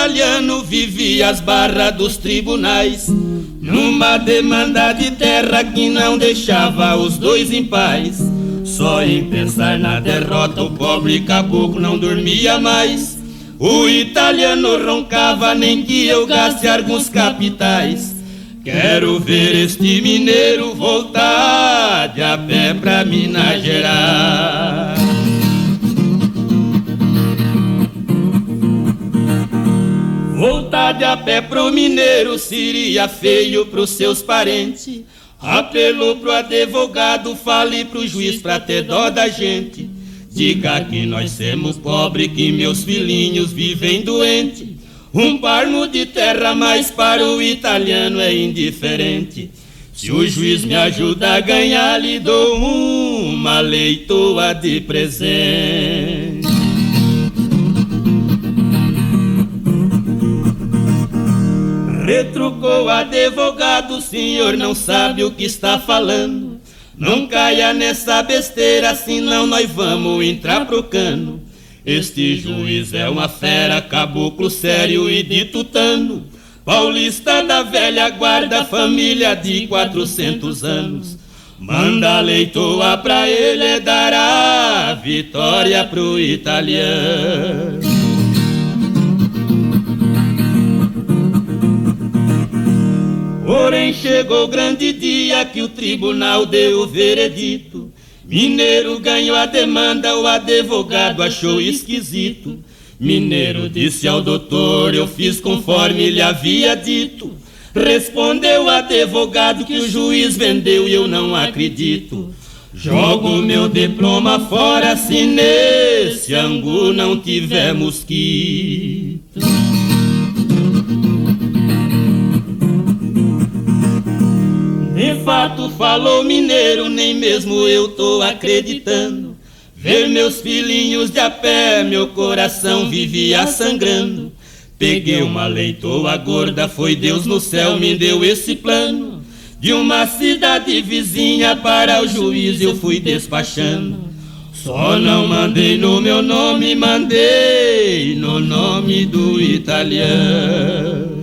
italiano vivia às barras dos tribunais, numa demanda de terra que não deixava os dois em paz. Só em pensar na derrota o pobre caboclo não dormia mais. O italiano roncava, nem que eu gaste alguns capitais. Quero ver este mineiro voltar de a pé pra Minas Gerais. Voltar de a pé pro mineiro seria feio pros seus parentes. Apelou pro advogado, fale pro juiz pra ter dó da gente. Diga que nós somos pobres, que meus filhinhos vivem doentes. Um parmo de terra, mas para o italiano é indiferente. Se o juiz me ajuda a ganhar, lhe dou uma leitoa de presente. Retrucou o advogado, o senhor não sabe o que está falando. Não caia nessa besteira, senão nós vamos entrar pro cano. Este juiz é uma fera, caboclo sério e de tutano. Paulista da velha guarda, família de 400 anos. Manda a leitoa pra ele dar a vitória pro italiano. Porém chegou o grande dia que o tribunal deu o veredito. Mineiro ganhou a demanda, o advogado achou esquisito. Mineiro disse ao doutor, eu fiz conforme ele havia dito. Respondeu o advogado que o juiz vendeu e eu não acredito. Jogo meu diploma fora se nesse angu não tiver mosquito. De fato falou mineiro, nem mesmo eu tô acreditando. Ver meus filhinhos de a pé, meu coração vivia sangrando. Peguei uma leitoa gorda, foi Deus no céu me deu esse plano. De uma cidade vizinha para o juiz eu fui despachando. Só não mandei no meu nome, mandei no nome do italiano.